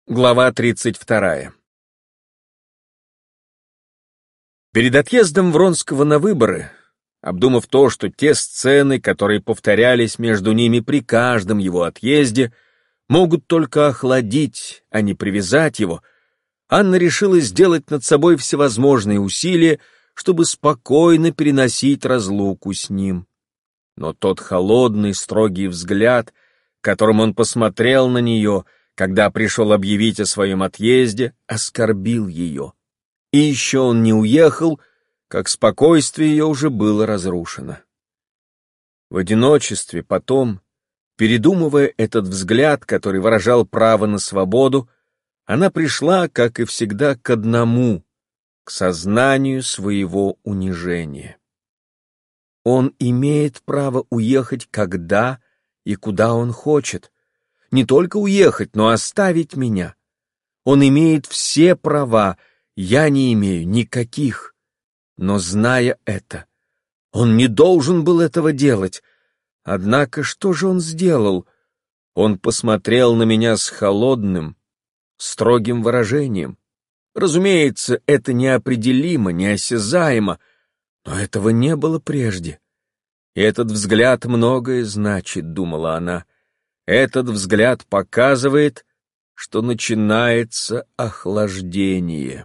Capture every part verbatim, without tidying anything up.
Глава тридцать вторая. Перед отъездом Вронского на выборы, обдумав то, что те сцены, которые повторялись между ними при каждом его отъезде, могут только охладить, а не привязать его, Анна решила сделать над собой всевозможные усилия, чтобы спокойно переносить разлуку с ним. Но тот холодный, строгий взгляд, которым он посмотрел на нее, когда пришел объявить о своем отъезде, оскорбил ее. И еще он не уехал, как спокойствие ее уже было разрушено. В одиночестве потом, передумывая этот взгляд, который выражал право на свободу, она пришла, как и всегда, к одному, к сознанию своего унижения. Он имеет право уехать когда и куда он хочет, не только уехать, но оставить меня. Он имеет все права, я не имею никаких. Но, зная это, он не должен был этого делать. Однако что же он сделал? Он посмотрел на меня с холодным, строгим выражением. Разумеется, это неопределимо, неосязаемо, но этого не было прежде. И этот взгляд многое значит, думала она. Этот взгляд показывает, что начинается охлаждение.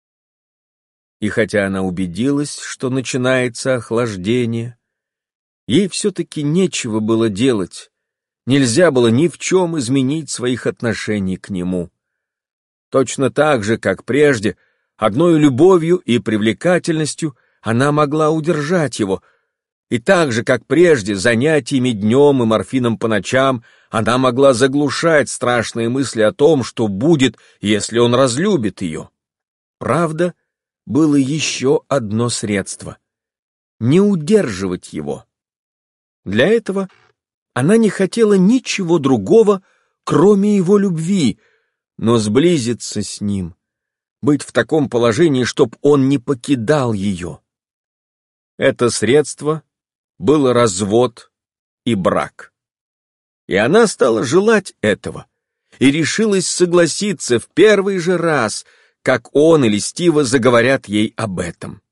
И хотя она убедилась, что начинается охлаждение, ей все-таки нечего было делать, нельзя было ни в чем изменить своих отношений к нему. Точно так же, как прежде, одной любовью и привлекательностью она могла удержать его, и так же, как прежде, занятиями днем и морфином по ночам она могла заглушать страшные мысли о том, что будет, если он разлюбит ее. Правда, было еще одно средство — не удерживать его. Для этого она не хотела ничего другого, кроме его любви, но сблизиться с ним, быть в таком положении, чтоб он не покидал ее. Это средство было развод и брак. И она стала желать этого, и решилась согласиться в первый же раз, как он или Стива заговорят ей об этом.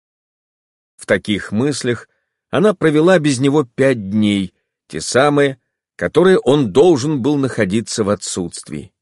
В таких мыслях она провела без него пять дней, те самые, которые он должен был находиться в отсутствии.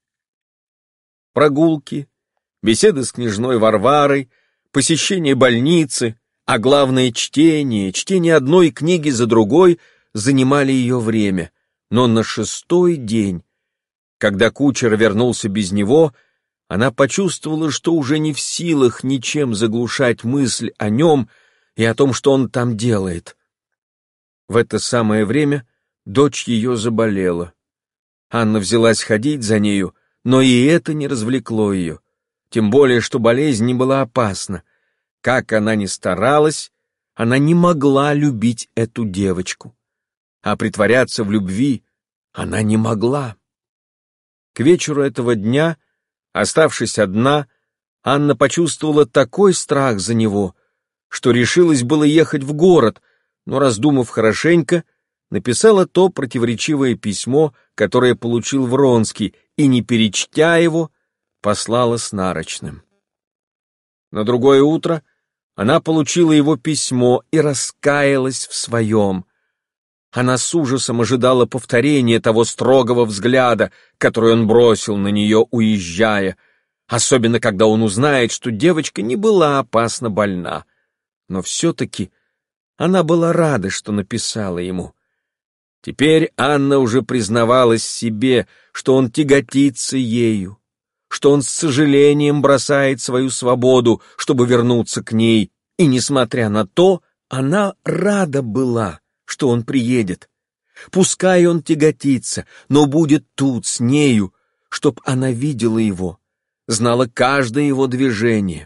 Прогулки, беседы с княжной Варварой, посещение больницы, а главное чтение, чтение одной книги за другой занимали ее время, но на шестой день, когда кучер вернулся без него, она почувствовала, что уже не в силах ничем заглушать мысль о нем и о том, что он там делает. В это самое время дочь ее заболела. Анна взялась ходить за нею, но и это не развлекло ее, тем более, что болезнь не была опасна. Как она ни старалась, она не могла любить эту девочку, а притворяться в любви она не могла. К вечеру этого дня, оставшись одна, Анна почувствовала такой страх за него, что решилась было ехать в город, но, раздумав хорошенько, написала то противоречивое письмо, которое получил Вронский, и, не перечтя его, послала с нарочным. На другое утро она получила его письмо и раскаялась в своем. Она с ужасом ожидала повторения того строгого взгляда, который он бросил на нее, уезжая, особенно когда он узнает, что девочка не была опасно больна. Но все-таки она была рада, что написала ему. Теперь Анна уже признавалась себе, что он тяготится ею, что он с сожалением бросает свою свободу, чтобы вернуться к ней, и, несмотря на то, она рада была, что он приедет. Пускай он тяготится, но будет тут с нею, чтоб она видела его, знала каждое его движение.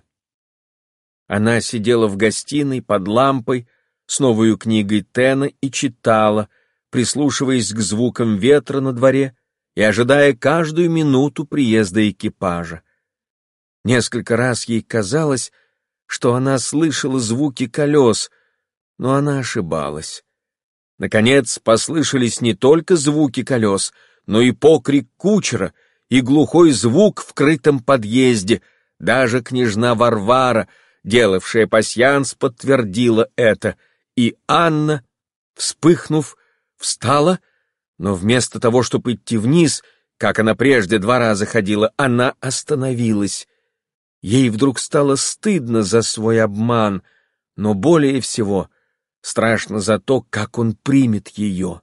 Она сидела в гостиной под лампой с новой книгой Тена и читала, прислушиваясь к звукам ветра на дворе и ожидая каждую минуту приезда экипажа. Несколько раз ей казалось, что она слышала звуки колес, но она ошибалась. Наконец послышались не только звуки колес, но и покрик кучера, и глухой звук в крытом подъезде. Даже княжна Варвара, делавшая пасьянс, подтвердила это, и Анна, вспыхнув, встала, но вместо того, чтобы идти вниз, как она прежде два раза ходила, она остановилась. Ей вдруг стало стыдно за свой обман, но более всего страшно за то, как он примет ее.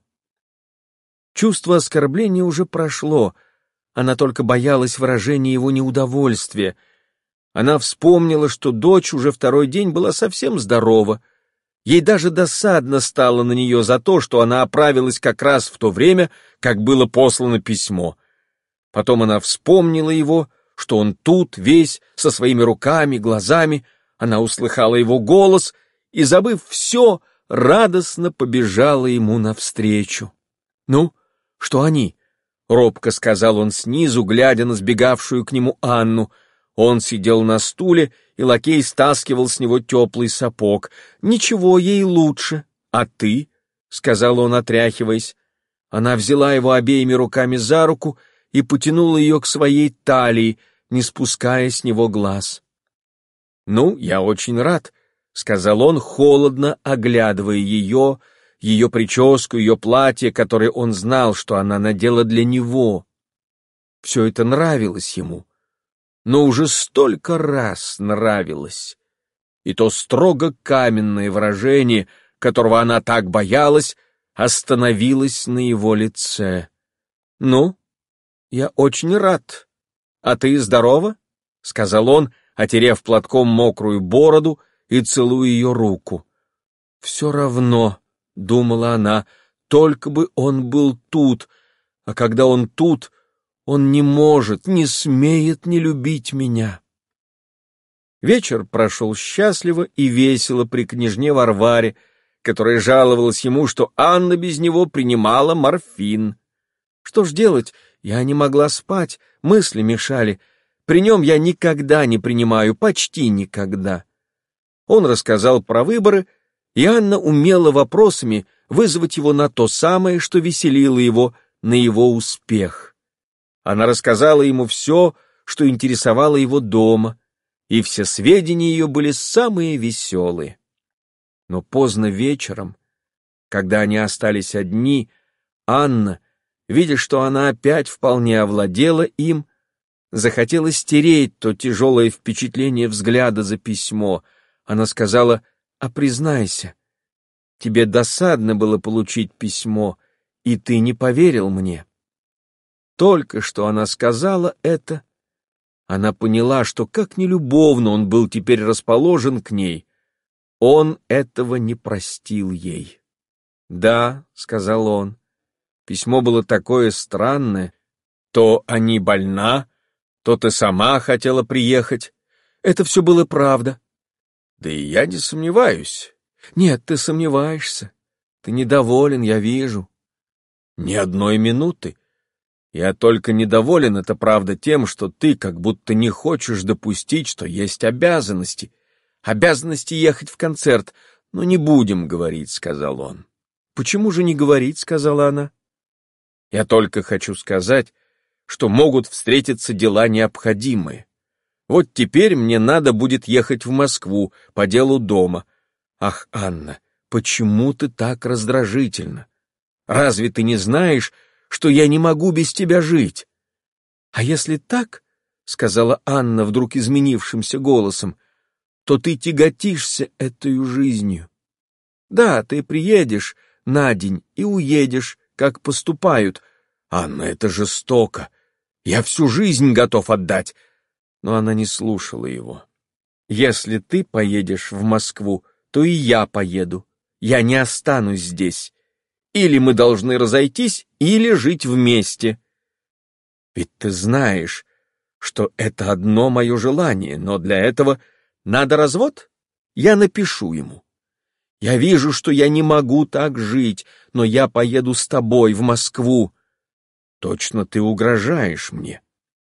Чувство оскорбления уже прошло, она только боялась выражения его неудовольствия. Она вспомнила, что дочь уже второй день была совсем здорова. Ей даже досадно стало на нее за то, что она оправилась как раз в то время, как было послано письмо. Потом она вспомнила его, что он тут, весь, со своими руками, глазами. Она услыхала его голос и, забыв все, радостно побежала ему навстречу. «Ну, что они?» — робко сказал он снизу, глядя на сбегавшую к нему Анну. Он сидел на стуле, и лакей стаскивал с него теплый сапог. «Ничего, ей лучше. А ты?» — сказал он, отряхиваясь. Она взяла его обеими руками за руку и потянула ее к своей талии, не спуская с него глаз. «Ну, я очень рад», — сказал он, холодно оглядывая ее, ее прическу, ее платье, которое он знал, что она надела для него. Все это нравилось ему, но уже столько раз нравилось. И то строго каменное выражение, которого она так боялась, остановилось на его лице. «Ну, я очень рад. А ты здорова?» — сказал он, отерев платком мокрую бороду и целуя ее руку. «Все равно», — думала она, — «только бы он был тут, а когда он тут, он не может, не смеет не любить меня». Вечер прошел счастливо и весело при княжне Варваре, которая жаловалась ему, что Анна без него принимала морфин. «Что ж делать? Я не могла спать, мысли мешали. При нем я никогда не принимаю, почти никогда». Он рассказал про выборы, и Анна умела вопросами вызвать его на то самое, что веселило его, на его успех. Она рассказала ему все, что интересовало его дома, и все сведения ее были самые веселые. Но поздно вечером, когда они остались одни, Анна, видя, что она опять вполне овладела им, захотела стереть то тяжелое впечатление взгляда за письмо. Она сказала: «А признайся, тебе досадно было получить письмо, и ты не поверил мне». Только что она сказала это, она поняла, что как нелюбовно он был теперь расположен к ней, он этого не простил ей. «Да», — сказал он, — «письмо было такое странное, то они больна, то ты сама хотела приехать. Это все было правда». «Да и я не сомневаюсь». «Нет, ты сомневаешься. Ты недоволен, я вижу». «Ни одной минуты. Я только недоволен, это правда, тем, что ты как будто не хочешь допустить, что есть обязанности. Обязанности ехать в концерт. Но не будем говорить», — сказал он. «Почему же не говорить?» — сказала она. «Я только хочу сказать, что могут встретиться дела необходимые. Вот теперь мне надо будет ехать в Москву по делу дома. Ах, Анна, почему ты так раздражительна? Разве ты не знаешь, что я не могу без тебя жить?» «А если так, — сказала Анна вдруг изменившимся голосом, — то ты тяготишься этой жизнью. Да, ты приедешь на день и уедешь, как поступают. Анна, это жестоко. Я всю жизнь готов отдать». Но она не слушала его. «Если ты поедешь в Москву, то и я поеду. Я не останусь здесь. Или мы должны разойтись, или жить вместе. Ведь ты знаешь, что это одно мое желание, но для этого надо развод. Я напишу ему. Я вижу, что я не могу так жить, но я поеду с тобой в Москву. Точно ты угрожаешь мне.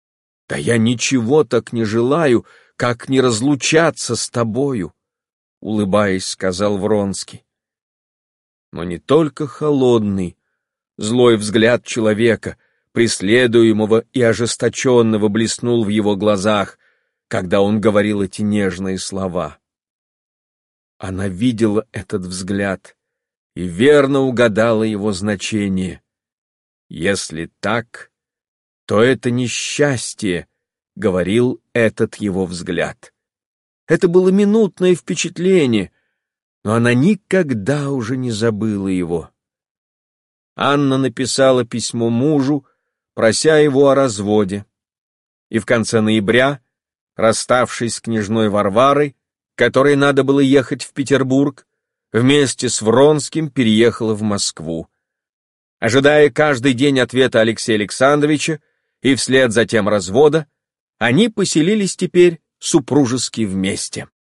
Да я ничего так не желаю, как не разлучаться с тобою», — улыбаясь, сказал Вронский. Но не только холодный, злой взгляд человека, преследуемого и ожесточенного блеснул в его глазах, когда он говорил эти нежные слова. Она видела этот взгляд и верно угадала его значение. «Если так, то это несчастье», — говорил этот его взгляд. Это было минутное впечатление, но она никогда уже не забыла его. Анна написала письмо мужу, прося его о разводе, и в конце ноября, расставшись с княжной Варварой, которой надо было ехать в Петербург, вместе с Вронским переехала в Москву. Ожидая каждый день ответа Алексея Александровича и вслед за тем развода, они поселились теперь супружески вместе.